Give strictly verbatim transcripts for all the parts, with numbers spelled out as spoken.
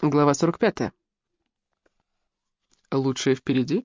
Глава сорок пятая. Лучшее впереди.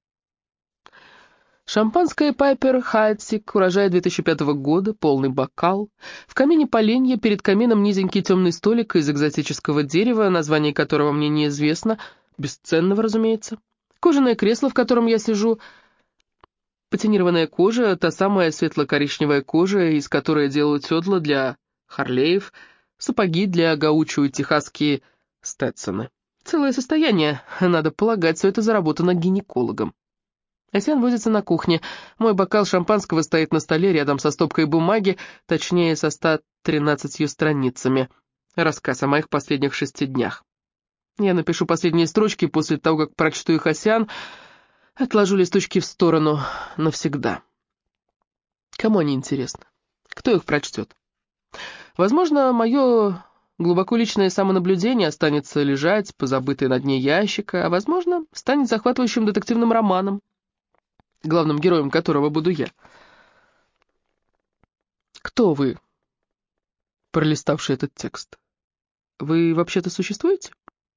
Шампанское Пайпер Хайтсик, урожай две тысячи пятого года, полный бокал. В камине поленья, перед камином низенький темный столик из экзотического дерева, название которого мне неизвестно, бесценного, разумеется. Кожаное кресло, в котором я сижу, патинированная кожа, та самая светло-коричневая кожа, из которой делают седла для харлеев, сапоги для гаучо и техасские стетсоны. Целое состояние, надо полагать, все это заработано гинекологом. Асян возится на кухне. Мой бокал шампанского стоит на столе рядом со стопкой бумаги, точнее, со ста тринадцатью страницами. Рассказ о моих последних шести днях. Я напишу последние строчки после того, как прочту их Асян, отложу листочки в сторону навсегда. Кому они интересны? Кто их прочтет? Возможно, мое глубоко личное самонаблюдение останется лежать, позабытое на дне ящика, а, возможно, станет захватывающим детективным романом, главным героем которого буду я. Кто вы, пролиставший этот текст? Вы вообще-то существуете?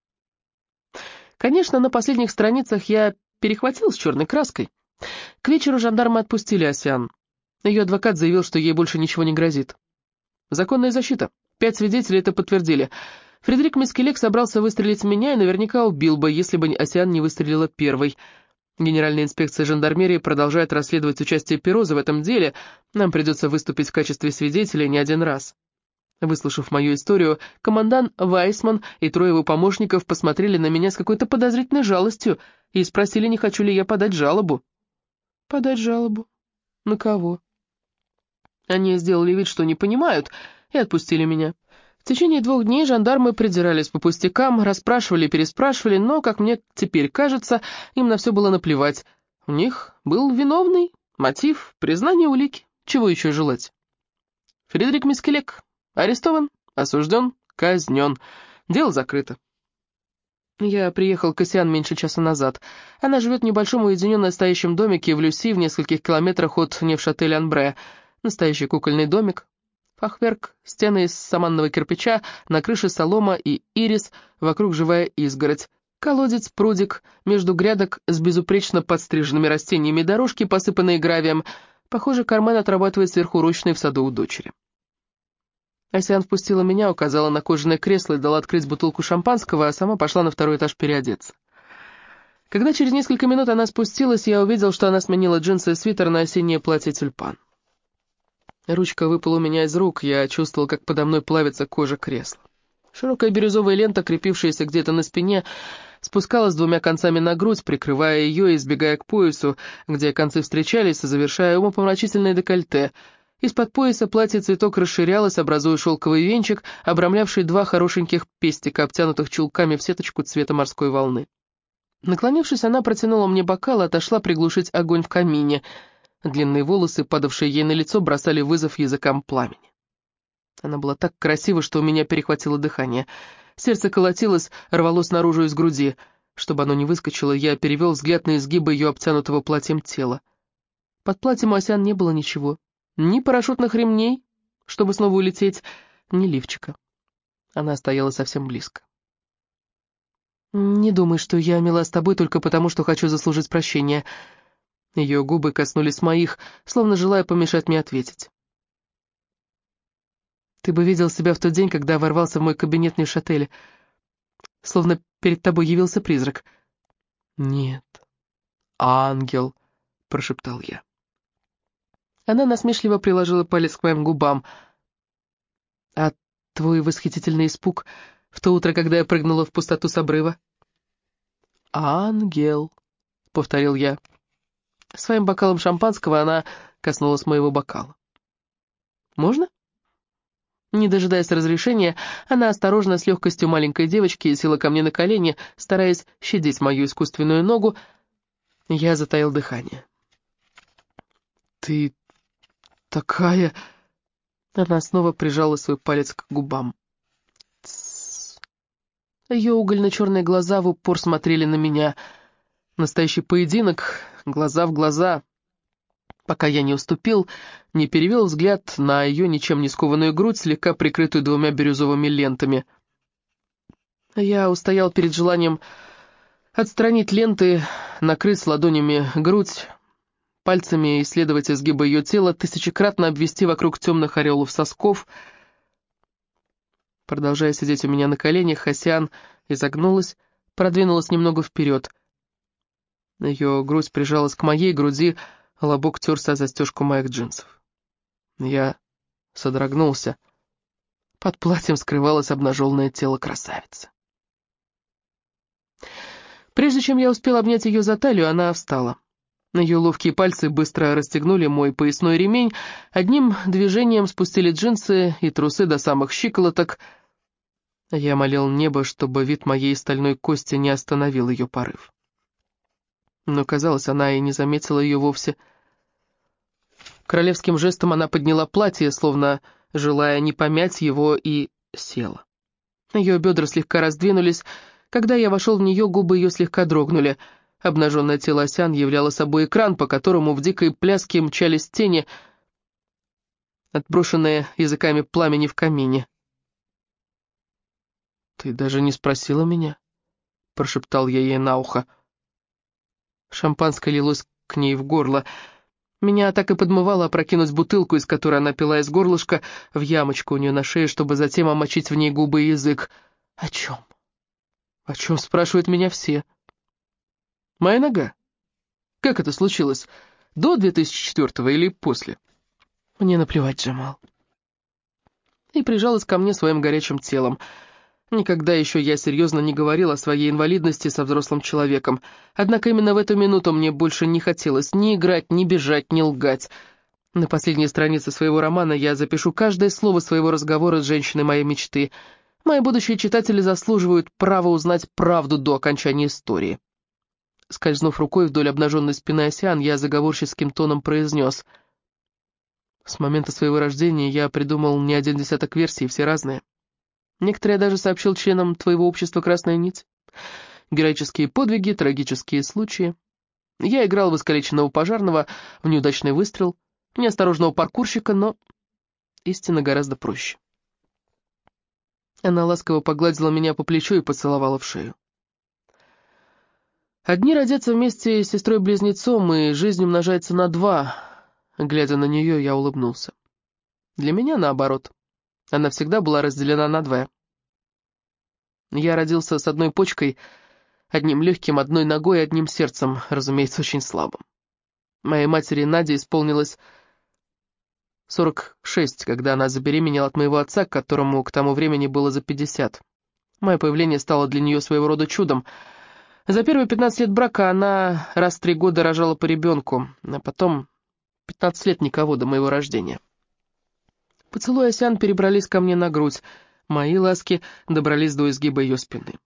Конечно, на последних страницах я перехватил с черной краской. К вечеру жандармы отпустили Асян. Ее адвокат заявил, что ей больше ничего не грозит. Законная защита. Пять свидетелей это подтвердили. Фредерик Мискелек собрался выстрелить в меня и наверняка убил бы, если бы Асян не выстрелила первой. Генеральная инспекция жандармерии продолжает расследовать участие Пероза в этом деле. Нам придется выступить в качестве свидетелей не один раз. Выслушав мою историю, командант Вайсман и трое его помощников посмотрели на меня с какой-то подозрительной жалостью и спросили, не хочу ли я подать жалобу. Подать жалобу? На кого? Они сделали вид, что не понимают, и отпустили меня. В течение двух дней жандармы придирались по пустякам, расспрашивали и переспрашивали, но, как мне теперь кажется, им на все было наплевать. У них был виновный, мотив, признание улики. Чего еще желать? Фредерик Мискелек арестован, осужден, казнен. Дело закрыто. Я приехал к Асян меньше часа назад. Она живет в небольшом уединенно стоящем домике в Люси в нескольких километрах от Невшатель-Анбре. Настоящий кукольный домик. Фахверк, стены из саманного кирпича, на крыше солома и ирис, вокруг живая изгородь. Колодец, прудик, между грядок с безупречно подстриженными растениями дорожки, посыпанные гравием. Похоже, Кармен отрабатывает сверхурочные в саду у дочери. Асян впустила меня, указала на кожаное кресло и дала открыть бутылку шампанского, а сама пошла на второй этаж переодеться. Когда через несколько минут она спустилась, я увидел, что она сменила джинсы и свитер на осеннее платье-тюльпан. Ручка выпала у меня из рук, я чувствовал, как подо мной плавится кожа кресла. Широкая бирюзовая лента, крепившаяся где-то на спине, спускалась двумя концами на грудь, прикрывая ее и сбегая к поясу, где концы встречались, завершая умопомрачительное декольте. Из-под пояса платье-цветок расширялось, образуя шелковый венчик, обрамлявший два хорошеньких пестика, обтянутых чулками в сеточку цвета морской волны. Наклонившись, она протянула мне бокал и отошла приглушить огонь в камине. Длинные волосы, падавшие ей на лицо, бросали вызов языкам пламени. Она была так красива, что у меня перехватило дыхание. Сердце колотилось, рвалось наружу из груди. Чтобы оно не выскочило, я перевел взгляд на изгибы ее обтянутого платьем тела. Под платьем у Асян не было ничего. Ни парашютных ремней, чтобы снова улететь, ни лифчика. Она стояла совсем близко. «Не думай, что я мила с тобой только потому, что хочу заслужить прощения». Ее губы коснулись моих, словно желая помешать мне ответить. «Ты бы видел себя в тот день, когда ворвался в мой кабинет в Невшателе, словно перед тобой явился призрак». «Нет, ангел», — прошептал я. Она насмешливо приложила палец к моим губам. «А твой восхитительный испуг в то утро, когда я прыгнула в пустоту с обрыва?» «Ангел», — повторил я. Своим бокалом шампанского она коснулась моего бокала. «Можно?» Не дожидаясь разрешения, она осторожно, с легкостью маленькой девочки, села ко мне на колени, стараясь щадить мою искусственную ногу. Я затаил дыхание. «Ты такая...» Она снова прижала свой палец к губам. «Тссс». Ее угольно-черные глаза в упор смотрели на меня. Настоящий поединок, глаза в глаза. Пока я не уступил, не перевел взгляд на ее ничем не скованную грудь, слегка прикрытую двумя бирюзовыми лентами. Я устоял перед желанием отстранить ленты, накрыть ладонями грудь, пальцами исследовать изгибы ее тела, тысячекратно обвести вокруг темных ореолов сосков. Продолжая сидеть у меня на коленях, Хасян изогнулась, продвинулась немного вперед. Ее грудь прижалась к моей груди, а лобок терся о застежку моих джинсов. Я содрогнулся. Под платьем скрывалось обнаженное тело красавицы. Прежде чем я успел обнять ее за талию, она встала. Ее ловкие пальцы быстро расстегнули мой поясной ремень, одним движением спустили джинсы и трусы до самых щиколоток. Я молил небо, чтобы вид моей стальной кости не остановил ее порыв. Но, казалось, она и не заметила ее вовсе. Королевским жестом она подняла платье, словно желая не помять его, и села. Ее бедра слегка раздвинулись. Когда я вошел в нее, губы ее слегка дрогнули. Обнаженное тело Асян являло собой экран, по которому в дикой пляске мчались тени, отброшенные языками пламени в камине. «Ты даже не спросила меня?» — прошептал я ей на ухо. Шампанское лилось к ней в горло. Меня так и подмывало опрокинуть бутылку, из которой она пила из горлышка, в ямочку у нее на шее, чтобы затем омочить в ней губы и язык. «О чем? О чем?» — спрашивают меня все. «Моя нога. Как это случилось? До две тысячи четвёртого или после?» «Мне наплевать, Джамал». И прижалась ко мне своим горячим телом. Никогда еще я серьезно не говорил о своей инвалидности со взрослым человеком. Однако именно в эту минуту мне больше не хотелось ни играть, ни бежать, ни лгать. На последней странице своего романа я запишу каждое слово своего разговора с женщиной моей мечты. Мои будущие читатели заслуживают права узнать правду до окончания истории. Скользнув рукой вдоль обнаженной спины Асян, я заговорческим тоном произнес: «С момента своего рождения я придумал не один десяток версий, все разные. Некоторые я даже сообщил членам твоего общества «Красная нить». Героические подвиги, трагические случаи. Я играл в искалеченного пожарного, в неудачный выстрел, неосторожного паркурщика, но истина гораздо проще». Она ласково погладила меня по плечу и поцеловала в шею. «Одни родятся вместе с сестрой-близнецом, и жизнь умножается на два». Глядя на нее, я улыбнулся. Для меня наоборот. Она всегда была разделена на двое. Я родился с одной почкой, одним легким, одной ногой и одним сердцем, разумеется, очень слабым. Моей матери Наде исполнилось сорок шесть, когда она забеременела от моего отца, которому к тому времени было за пятьдесят. Мое появление стало для нее своего рода чудом. За первые пятнадцать лет брака она раз в три года рожала по ребенку, а потом пятнадцать лет никого до моего рождения. Поцелуи Асян перебрались ко мне на грудь, мои ласки добрались до изгиба ее спины.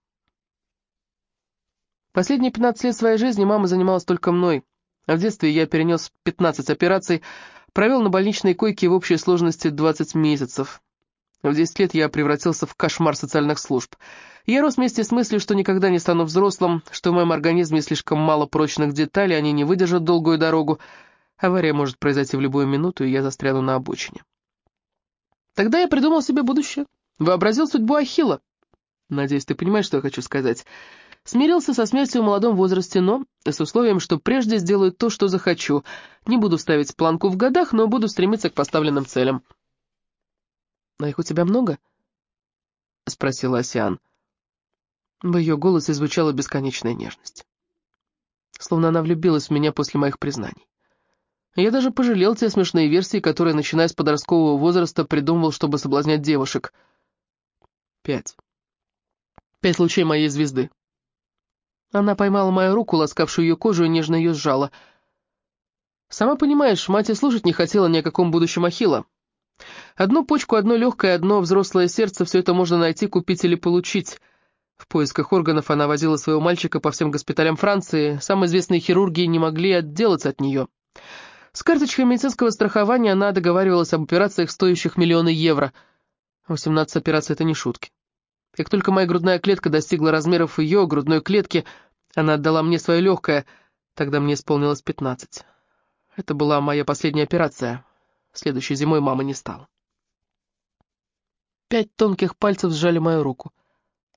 Последние пятнадцать лет своей жизни мама занималась только мной. А в детстве я перенес пятнадцать операций, провел на больничной койке в общей сложности двадцать месяцев. В десять лет я превратился в кошмар социальных служб. Я рос вместе с мыслью, что никогда не стану взрослым, что в моем организме слишком мало прочных деталей, они не выдержат долгую дорогу. Авария может произойти в любую минуту, и я застряну на обочине. Тогда я придумал себе будущее, вообразил судьбу Ахилла. Надеюсь, ты понимаешь, что я хочу сказать. Смирился со смертью в молодом возрасте, но с условием, что прежде сделаю то, что захочу. Не буду ставить планку в годах, но буду стремиться к поставленным целям. «А их у тебя много?» — спросила Асян. В ее голосе звучала бесконечная нежность. Словно она влюбилась в меня после моих признаний. Я даже пожалел те смешные версии, которые, начиная с подросткового возраста, придумывал, чтобы соблазнять девушек. Пять. Пять лучей моей звезды. Она поймала мою руку, ласкавшую ее кожу, и нежно ее сжала. Сама понимаешь, мать и слушать не хотела ни о каком будущем Ахилла. Одну почку, одно легкое, одно взрослое сердце, все это можно найти, купить или получить. В поисках органов она возила своего мальчика по всем госпиталям Франции, самые известные хирурги не могли отделаться от нее. С карточкой медицинского страхования она договаривалась об операциях, стоящих миллионы евро. восемнадцать операций — это не шутки. Как только моя грудная клетка достигла размеров ее грудной клетки, она отдала мне свое легкое, тогда мне исполнилось пятнадцать. Это была моя последняя операция. Следующей зимой мамы не стало. Пять тонких пальцев сжали мою руку.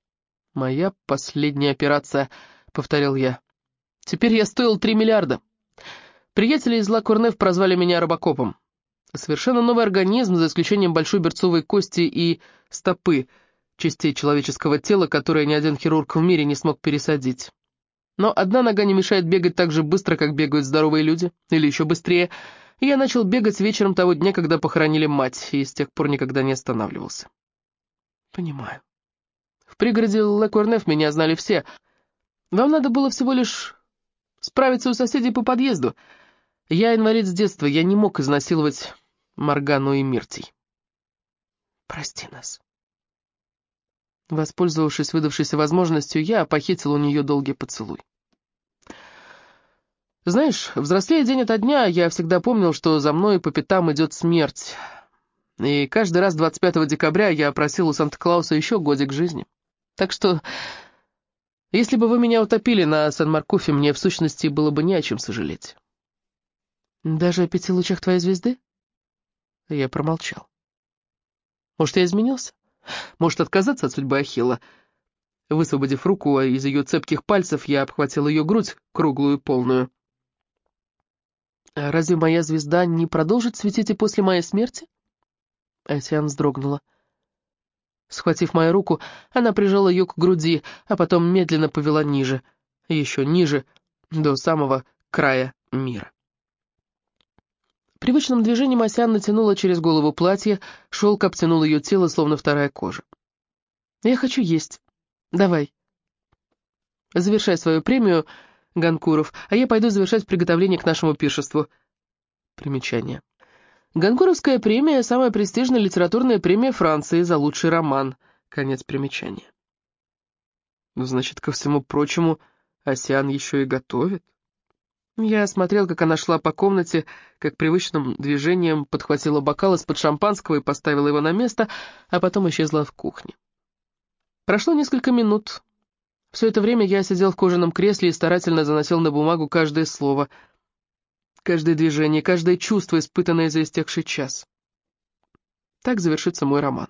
«Моя последняя операция», — повторил я. «Теперь я стоил три миллиарда. Приятели из Ла Корнеф прозвали меня робокопом. Совершенно новый организм, за исключением большой берцовой кости и стопы, частей человеческого тела, которые ни один хирург в мире не смог пересадить. Но одна нога не мешает бегать так же быстро, как бегают здоровые люди, или еще быстрее. И я начал бегать вечером того дня, когда похоронили мать, и с тех пор никогда не останавливался». «Понимаю. В пригороде Ла Корнеф меня знали все. Вам надо было всего лишь справиться у соседей по подъезду. Я инвалид с детства, я не мог изнасиловать Моргану и Миртий». «Прости нас». Воспользовавшись выдавшейся возможностью, я похитил у нее долгий поцелуй. «Знаешь, взрослея день ото дня, я всегда помнил, что за мной по пятам идет смерть. И каждый раз двадцать пятого декабря я просил у Санта-Клауса еще годик жизни. Так что, если бы вы меня утопили на Сан-Маркофе, мне в сущности было бы не о чем сожалеть». «Даже о пяти лучах твоей звезды?» Я промолчал. «Может, я изменился? Может, отказаться от судьбы Ахилла?» Высвободив руку из ее цепких пальцев, я обхватил ее грудь, круглую и полную. «А разве моя звезда не продолжит светить и после моей смерти?» Асиан вздрогнула. Схватив мою руку, она прижала ее к груди, а потом медленно повела ниже, еще ниже, до самого края мира. Привычным движением Асиан натянула через голову платье, шелк обтянул ее тело, словно вторая кожа. «Я хочу есть. Давай. Завершай свою премию, Ганкуров, а я пойду завершать приготовление к нашему пиршеству». Примечание. Ганкуровская премия – самая престижная литературная премия Франции за лучший роман. Конец примечания. Значит, ко всему прочему, Асиан еще и готовит. Я смотрел, как она шла по комнате, как привычным движением подхватила бокал из-под шампанского и поставила его на место, а потом исчезла в кухне. Прошло несколько минут. Все это время я сидел в кожаном кресле и старательно заносил на бумагу каждое слово, каждое движение, каждое чувство, испытанное за истекший час. Так завершится мой роман.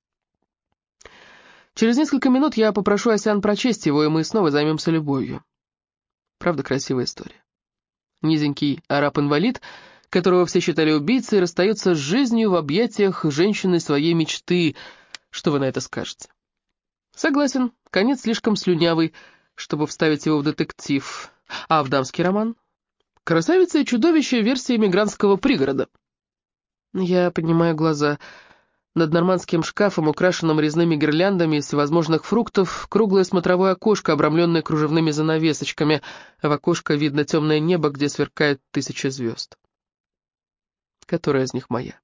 Через несколько минут я попрошу Асиан прочесть его, и мы снова займемся любовью. Правда, красивая история. Низенький араб-инвалид, которого все считали убийцей, расстается с жизнью в объятиях женщины своей мечты. Что вы на это скажете? Согласен, конец слишком слюнявый, чтобы вставить его в детектив. А в дамский роман? Красавица и чудовище — версия эмигрантского пригорода. Я поднимаю глаза. Над нормандским шкафом, украшенным резными гирляндами из всевозможных фруктов, круглое смотровое окошко, обрамленное кружевными занавесочками, а в окошко видно темное небо, где сверкают тысячи звезд. Которая из них моя?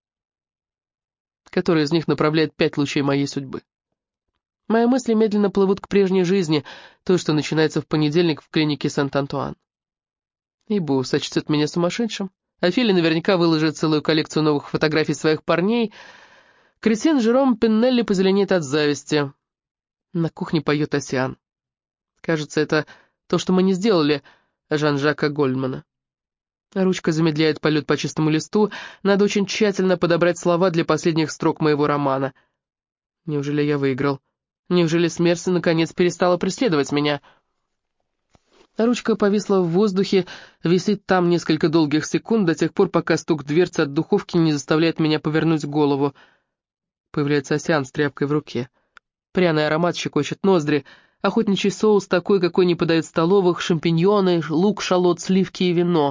Которая из них направляет пять лучей моей судьбы? Мои мысли медленно плывут к прежней жизни, той, что начинается в понедельник в клинике Сент-Антуан. Ибо сочтет меня сумасшедшим. Офелия наверняка выложит целую коллекцию новых фотографий своих парней. Кретин Жером Пеннелли позеленеет от зависти. На кухне поет Асиан. Кажется, это то, что мы не сделали, Жан-Жака Гольдмана. Ручка замедляет полет по чистому листу. Надо очень тщательно подобрать слова для последних строк моего романа. Неужели я выиграл? Неужели смерть наконец перестала преследовать меня? Ручка повисла в воздухе, висит там несколько долгих секунд, до тех пор, пока стук дверцы от духовки не заставляет меня повернуть голову. Появляется Асиан с тряпкой в руке. Пряный аромат щекочет ноздри. Охотничий соус такой, какой не подают в столовых, шампиньоны, лук, шалот, сливки и вино.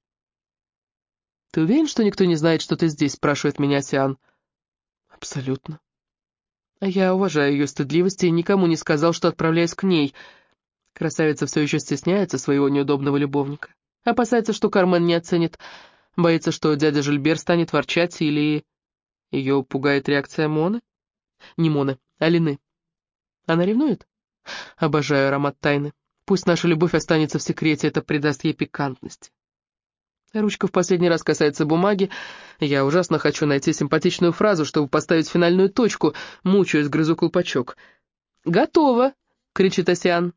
«Ты уверен, что никто не знает, что ты здесь?» — спрашивает меня Асиан. «Абсолютно. А я уважаю ее стыдливость и никому не сказал, что отправляюсь к ней». Красавица все еще стесняется своего неудобного любовника. Опасается, что Кармен не оценит. Боится, что дядя Жильбер станет ворчать, или ее пугает реакция Моны? Не Моны, а Лины. Она ревнует? Обожаю аромат тайны. Пусть наша любовь останется в секрете, это придаст ей пикантности. Ручка в последний раз касается бумаги. Я ужасно хочу найти симпатичную фразу, чтобы поставить финальную точку. Мучаюсь, грызу колпачок. «Готово!» — кричит Асиан.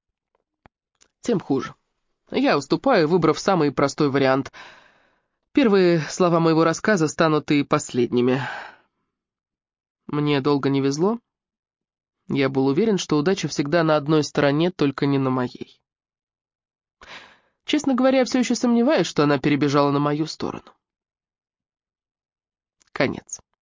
Тем хуже. Я уступаю, выбрав самый простой вариант. Первые слова моего рассказа станут и последними. Мне долго не везло. Я был уверен, что удача всегда на одной стороне, только не на моей. Честно говоря, я все еще сомневаюсь, что она перебежала на мою сторону. Конец.